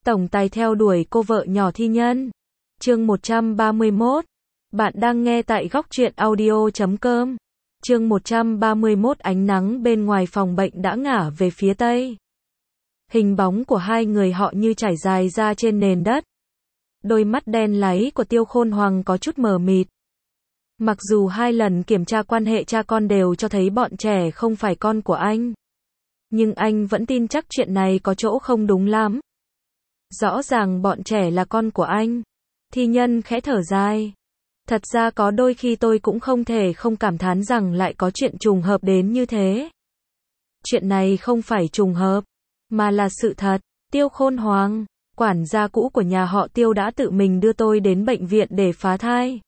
Tổng tài theo đuổi cô vợ nhỏ thi nhân. Chương 131. Bạn đang nghe tại góc truyện audio.com. Chương 131. Ánh nắng bên ngoài phòng bệnh đã ngả về phía tây. Hình bóng của hai người họ như trải dài ra trên nền đất. Đôi mắt đen láy của Tiêu Khôn Hoàng có chút mờ mịt. Mặc dù 2 lần kiểm tra quan hệ cha con đều cho thấy bọn trẻ không phải con của anh, nhưng anh vẫn tin chắc chuyện này có chỗ không đúng lắm. Rõ ràng bọn trẻ là con của anh. Thi nhân khẽ thở dài. Thật ra có đôi khi tôi cũng không thể không cảm thán rằng lại có chuyện trùng hợp đến như thế. Chuyện này không phải trùng hợp, mà là sự thật. Tiêu Khôn Hoàng, quản gia cũ của nhà họ Tiêu đã tự mình đưa tôi đến bệnh viện để phá thai.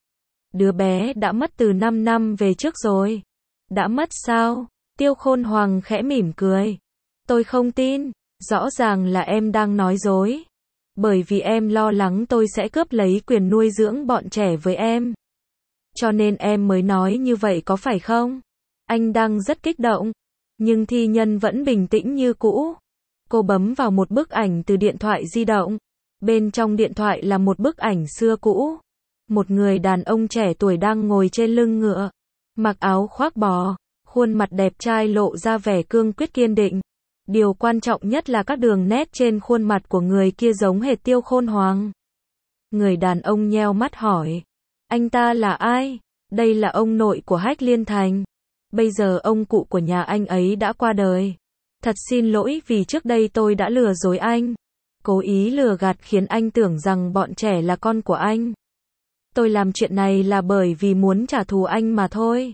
Đứa bé đã mất từ 5 năm về trước rồi. Đã mất sao? Tiêu Khôn Hoàng khẽ mỉm cười. Tôi không tin, rõ ràng là em đang nói dối. Bởi vì em lo lắng tôi sẽ cướp lấy quyền nuôi dưỡng bọn trẻ với em. Cho nên em mới nói như vậy có phải không? Anh đang rất kích động, nhưng thi nhân vẫn bình tĩnh như cũ. Cô bấm vào một bức ảnh từ điện thoại di động. Bên trong điện thoại là một bức ảnh xưa cũ. Một người đàn ông trẻ tuổi đang ngồi trên lưng ngựa, mặc áo khoác bò, khuôn mặt đẹp trai lộ ra vẻ cương quyết kiên định. Điều quan trọng nhất là các đường nét trên khuôn mặt của người kia giống hệt Tiêu Khôn Hoàng. Người đàn ông nheo mắt hỏi, anh ta là ai? Đây là ông nội của Hách Liên Thành. Bây giờ ông cụ của nhà anh ấy đã qua đời. Thật xin lỗi vì trước đây tôi đã lừa dối anh. Cố ý lừa gạt khiến anh tưởng rằng bọn trẻ là con của anh. Tôi làm chuyện này là bởi vì muốn trả thù anh mà thôi.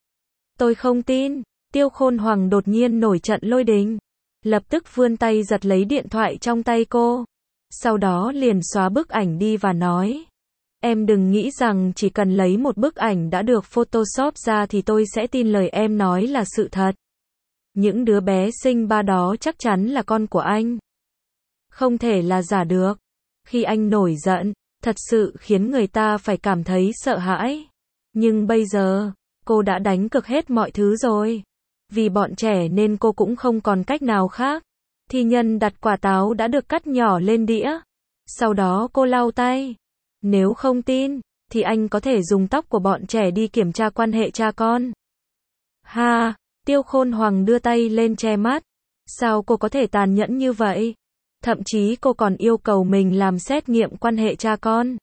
Tôi không tin. Tiêu Khôn Hoàng đột nhiên nổi trận lôi đình. Lập tức vươn tay giật lấy điện thoại trong tay cô. Sau đó liền xóa bức ảnh đi và nói. Em đừng nghĩ rằng chỉ cần lấy một bức ảnh đã được Photoshop ra thì tôi sẽ tin lời em nói là sự thật. Những đứa bé sinh ba đó chắc chắn là con của anh. Không thể là giả được. Khi anh nổi giận, thật sự khiến người ta phải cảm thấy sợ hãi. Nhưng bây giờ, cô đã đánh cược hết mọi thứ rồi. Vì bọn trẻ nên cô cũng không còn cách nào khác. Thi nhân đặt quả táo đã được cắt nhỏ lên đĩa. Sau đó cô lau tay. Nếu không tin, thì anh có thể dùng tóc của bọn trẻ đi kiểm tra quan hệ cha con. Ha, Tiêu Khôn Hoàng đưa tay lên che mắt. Sao cô có thể tàn nhẫn như vậy? Thậm chí cô còn yêu cầu mình làm xét nghiệm quan hệ cha con.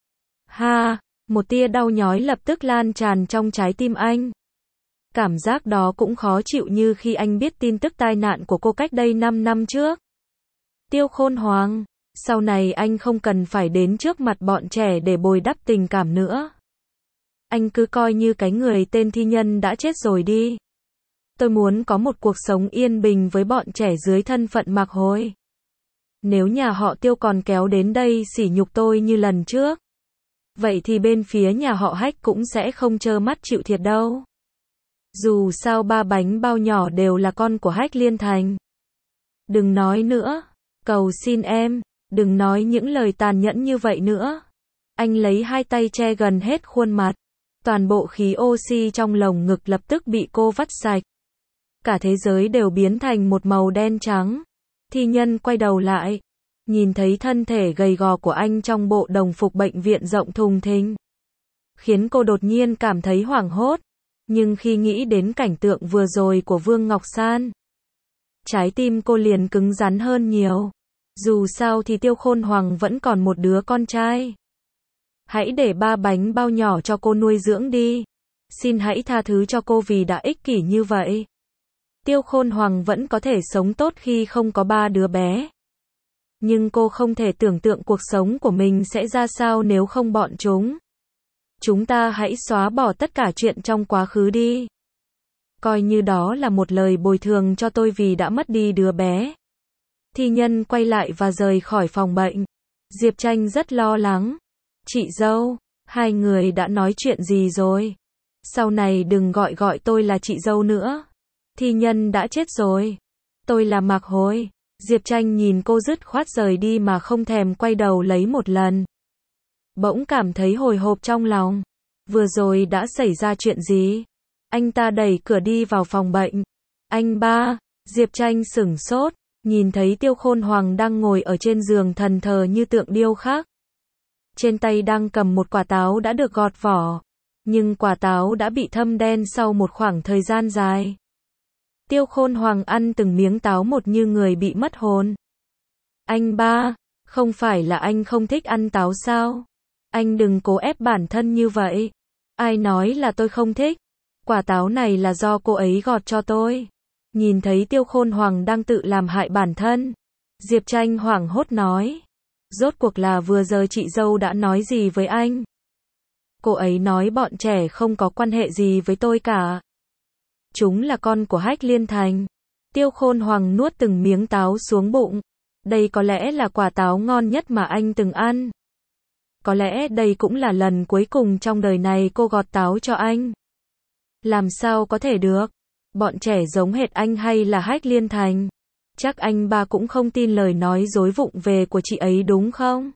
Ha, một tia đau nhói lập tức lan tràn trong trái tim anh. Cảm giác đó cũng khó chịu như khi anh biết tin tức tai nạn của cô cách đây 5 năm trước. Tiêu Khôn Hoàng, sau này anh không cần phải đến trước mặt bọn trẻ để bồi đắp tình cảm nữa. Anh cứ coi như cái người tên thi nhân đã chết rồi đi. Tôi muốn có một cuộc sống yên bình với bọn trẻ dưới thân phận Mạc Hồi. Nếu nhà họ Tiêu còn kéo đến đây sỉ nhục tôi như lần trước, vậy thì bên phía nhà họ Hách cũng sẽ không trơ mắt chịu thiệt đâu. Dù sao ba bánh bao nhỏ đều là con của Hách Liên Thành. Đừng nói nữa, cầu xin em, đừng nói những lời tàn nhẫn như vậy nữa. Anh lấy 2 tay che gần hết khuôn mặt. Toàn bộ khí oxy trong lồng ngực lập tức bị cô vắt sạch. Cả thế giới đều biến thành một màu đen trắng. Thi nhân quay đầu lại, nhìn thấy thân thể gầy gò của anh trong bộ đồng phục bệnh viện rộng thùng thình, khiến cô đột nhiên cảm thấy hoảng hốt. Nhưng khi nghĩ đến cảnh tượng vừa rồi của Vương Ngọc San, trái tim cô liền cứng rắn hơn nhiều. Dù sao thì Tiêu Khôn Hoàng vẫn còn một đứa con trai. Hãy để ba bánh bao nhỏ cho cô nuôi dưỡng đi. Xin hãy tha thứ cho cô vì đã ích kỷ như vậy. Tiêu Khôn Hoàng vẫn có thể sống tốt khi không có 3 đứa bé. Nhưng cô không thể tưởng tượng cuộc sống của mình sẽ ra sao nếu không bọn chúng. Chúng ta hãy xóa bỏ tất cả chuyện trong quá khứ đi. Coi như đó là một lời bồi thường cho tôi vì đã mất đi đứa bé. Thi nhân quay lại và rời khỏi phòng bệnh. Diệp Tranh rất lo lắng. Chị dâu, hai người đã nói chuyện gì rồi? Sau này đừng gọi tôi là chị dâu nữa. Thi nhân đã chết rồi. Tôi là Mạc Hồi. Diệp Tranh nhìn cô dứt khoát rời đi mà không thèm quay đầu lấy một lần. Bỗng cảm thấy hồi hộp trong lòng. Vừa rồi đã xảy ra chuyện gì? Anh ta đẩy cửa đi vào phòng bệnh. Anh ba, Diệp Tranh sửng sốt, nhìn thấy Tiêu Khôn Hoàng đang ngồi ở trên giường thần thờ như tượng điêu khắc. Trên tay đang cầm một quả táo đã được gọt vỏ, nhưng quả táo đã bị thâm đen sau một khoảng thời gian dài. Tiêu Khôn Hoàng ăn từng miếng táo một như người bị mất hồn. Anh ba, không phải là anh không thích ăn táo sao? Anh đừng cố ép bản thân như vậy. Ai nói là tôi không thích? Quả táo này là do cô ấy gọt cho tôi. Nhìn thấy Tiêu Khôn Hoàng đang tự làm hại bản thân, Diệp Tranh hoảng hốt nói. Rốt cuộc là vừa giờ chị dâu đã nói gì với anh? Cô ấy nói bọn trẻ không có quan hệ gì với tôi cả. Chúng là con của Hách Liên Thành. Tiêu Khôn Hoàng nuốt từng miếng táo xuống bụng. Đây có lẽ là quả táo ngon nhất mà anh từng ăn. Có lẽ đây cũng là lần cuối cùng trong đời này cô gọt táo cho anh. Làm sao có thể được? Bọn trẻ giống hệt anh hay là Hách Liên Thành? Chắc anh ba cũng không tin lời nói dối vụng về của chị ấy đúng không?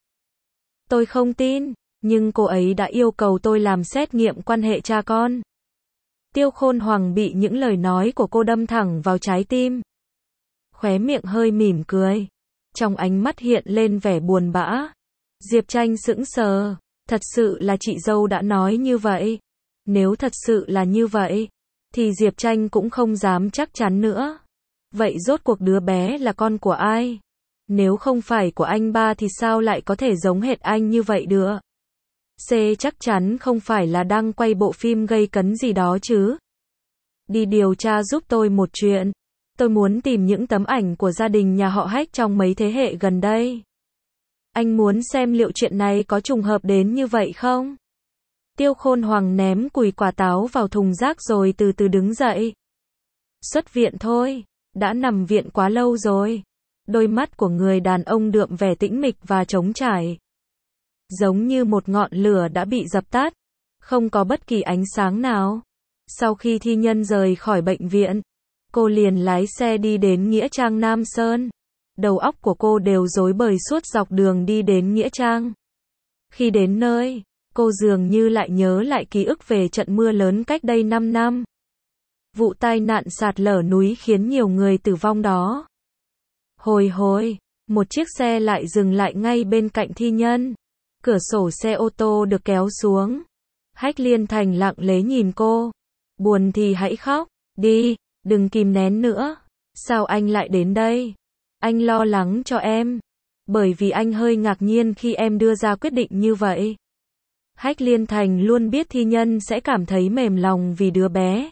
Tôi không tin, nhưng cô ấy đã yêu cầu tôi làm xét nghiệm quan hệ cha con. Tiêu Khôn Hoàng bị những lời nói của cô đâm thẳng vào trái tim. Khóe miệng hơi mỉm cười. Trong ánh mắt hiện lên vẻ buồn bã. Diệp Tranh sững sờ. Thật sự là chị dâu đã nói như vậy. Nếu thật sự là như vậy, thì Diệp Tranh cũng không dám chắc chắn nữa. Vậy rốt cuộc đứa bé là con của ai? Nếu không phải của anh ba thì sao lại có thể giống hệt anh như vậy được? C chắc chắn không phải là đang quay bộ phim gây cấn gì đó chứ. Đi điều tra giúp tôi một chuyện. Tôi muốn tìm những tấm ảnh của gia đình nhà họ Hách trong mấy thế hệ gần đây. Anh muốn xem liệu chuyện này có trùng hợp đến như vậy không? Tiêu Khôn Hoàng ném cùi quả táo vào thùng rác rồi từ từ đứng dậy. Xuất viện thôi, đã nằm viện quá lâu rồi. Đôi mắt của người đàn ông đượm vẻ tĩnh mịch và trống trải. Giống như một ngọn lửa đã bị dập tắt, không có bất kỳ ánh sáng nào. Sau khi thi nhân rời khỏi bệnh viện, cô liền lái xe đi đến Nghĩa Trang Nam Sơn. Đầu óc của cô đều rối bời suốt dọc đường đi đến Nghĩa Trang. Khi đến nơi, cô dường như lại nhớ lại ký ức về trận mưa lớn cách đây 5 năm. Vụ tai nạn sạt lở núi khiến nhiều người tử vong đó. Hồi, một chiếc xe lại dừng lại ngay bên cạnh thi nhân. Cửa sổ xe ô tô được kéo xuống. Hách Liên Thành lặng lẽ nhìn cô. Buồn thì hãy khóc, đi, đừng kìm nén nữa. Sao anh lại đến đây? Anh lo lắng cho em. Bởi vì anh hơi ngạc nhiên khi em đưa ra quyết định như vậy. Hách Liên Thành luôn biết thi nhân sẽ cảm thấy mềm lòng vì đứa bé.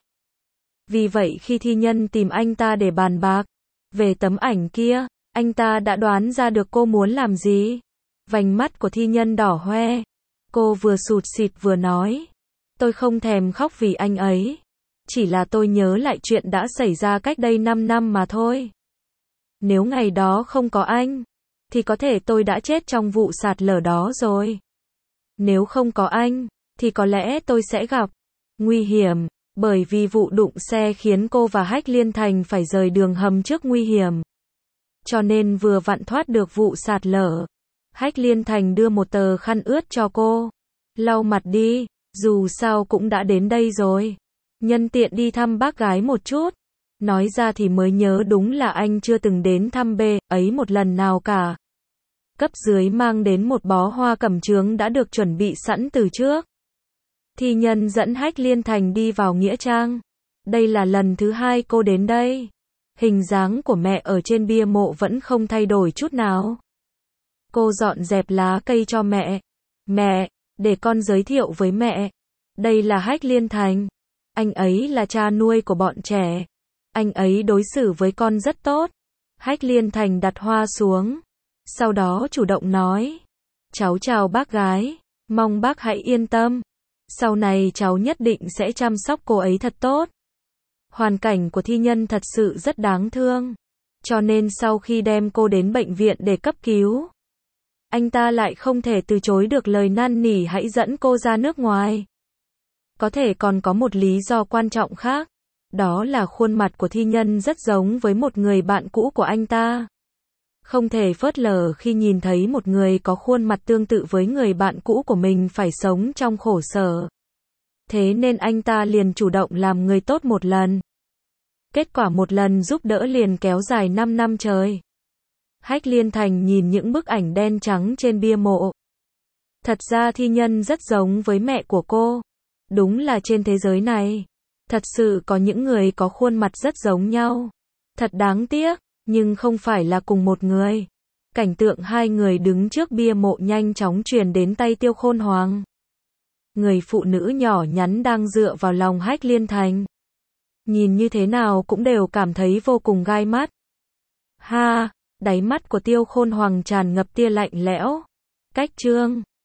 Vì vậy khi thi nhân tìm anh ta để bàn bạc về tấm ảnh kia, anh ta đã đoán ra được cô muốn làm gì. Vành mắt của thi nhân đỏ hoe. Cô vừa sụt sịt vừa nói. Tôi không thèm khóc vì anh ấy. Chỉ là tôi nhớ lại chuyện đã xảy ra cách đây 5 năm mà thôi. Nếu ngày đó không có anh, thì có thể tôi đã chết trong vụ sạt lở đó rồi. Nếu không có anh, thì có lẽ tôi sẽ gặp nguy hiểm, bởi vì vụ đụng xe khiến cô và Hách Liên Thành phải rời đường hầm trước nguy hiểm. Cho nên vừa vặn thoát được vụ sạt lở. Hách Liên Thành đưa một tờ khăn ướt cho cô. Lau mặt đi, dù sao cũng đã đến đây rồi. Nhân tiện đi thăm bác gái một chút. Nói ra thì mới nhớ đúng là anh chưa từng đến thăm ấy một lần nào cả. Cấp dưới mang đến một bó hoa cẩm chướng đã được chuẩn bị sẵn từ trước. Thi nhân dẫn Hách Liên Thành đi vào Nghĩa Trang. Đây là lần thứ 2 cô đến đây. Hình dáng của mẹ ở trên bia mộ vẫn không thay đổi chút nào. Cô dọn dẹp lá cây cho mẹ. Mẹ, để con giới thiệu với mẹ. Đây là Hách Liên Thành. Anh ấy là cha nuôi của bọn trẻ. Anh ấy đối xử với con rất tốt. Hách Liên Thành đặt hoa xuống. Sau đó chủ động nói. Cháu chào bác gái. Mong bác hãy yên tâm. Sau này cháu nhất định sẽ chăm sóc cô ấy thật tốt. Hoàn cảnh của thi nhân thật sự rất đáng thương. Cho nên sau khi đem cô đến bệnh viện để cấp cứu, anh ta lại không thể từ chối được lời năn nỉ hãy dẫn cô ra nước ngoài. Có thể còn có một lý do quan trọng khác. Đó là khuôn mặt của thi nhân rất giống với một người bạn cũ của anh ta. Không thể phớt lờ khi nhìn thấy một người có khuôn mặt tương tự với người bạn cũ của mình phải sống trong khổ sở. Thế nên anh ta liền chủ động làm người tốt một lần. Kết quả một lần giúp đỡ liền kéo dài 5 năm trời. Hách Liên Thành nhìn những bức ảnh đen trắng trên bia mộ. Thật ra thi nhân rất giống với mẹ của cô. Đúng là trên thế giới này, thật sự có những người có khuôn mặt rất giống nhau. Thật đáng tiếc, nhưng không phải là cùng một người. Cảnh tượng hai người đứng trước bia mộ nhanh chóng truyền đến tai Tiêu Khôn Hoàng. Người phụ nữ nhỏ nhắn đang dựa vào lòng Hách Liên Thành. Nhìn như thế nào cũng đều cảm thấy vô cùng gai mắt. Ha, đáy mắt của Tiêu Khôn Hoàng tràn ngập tia lạnh lẽo. Cách Trương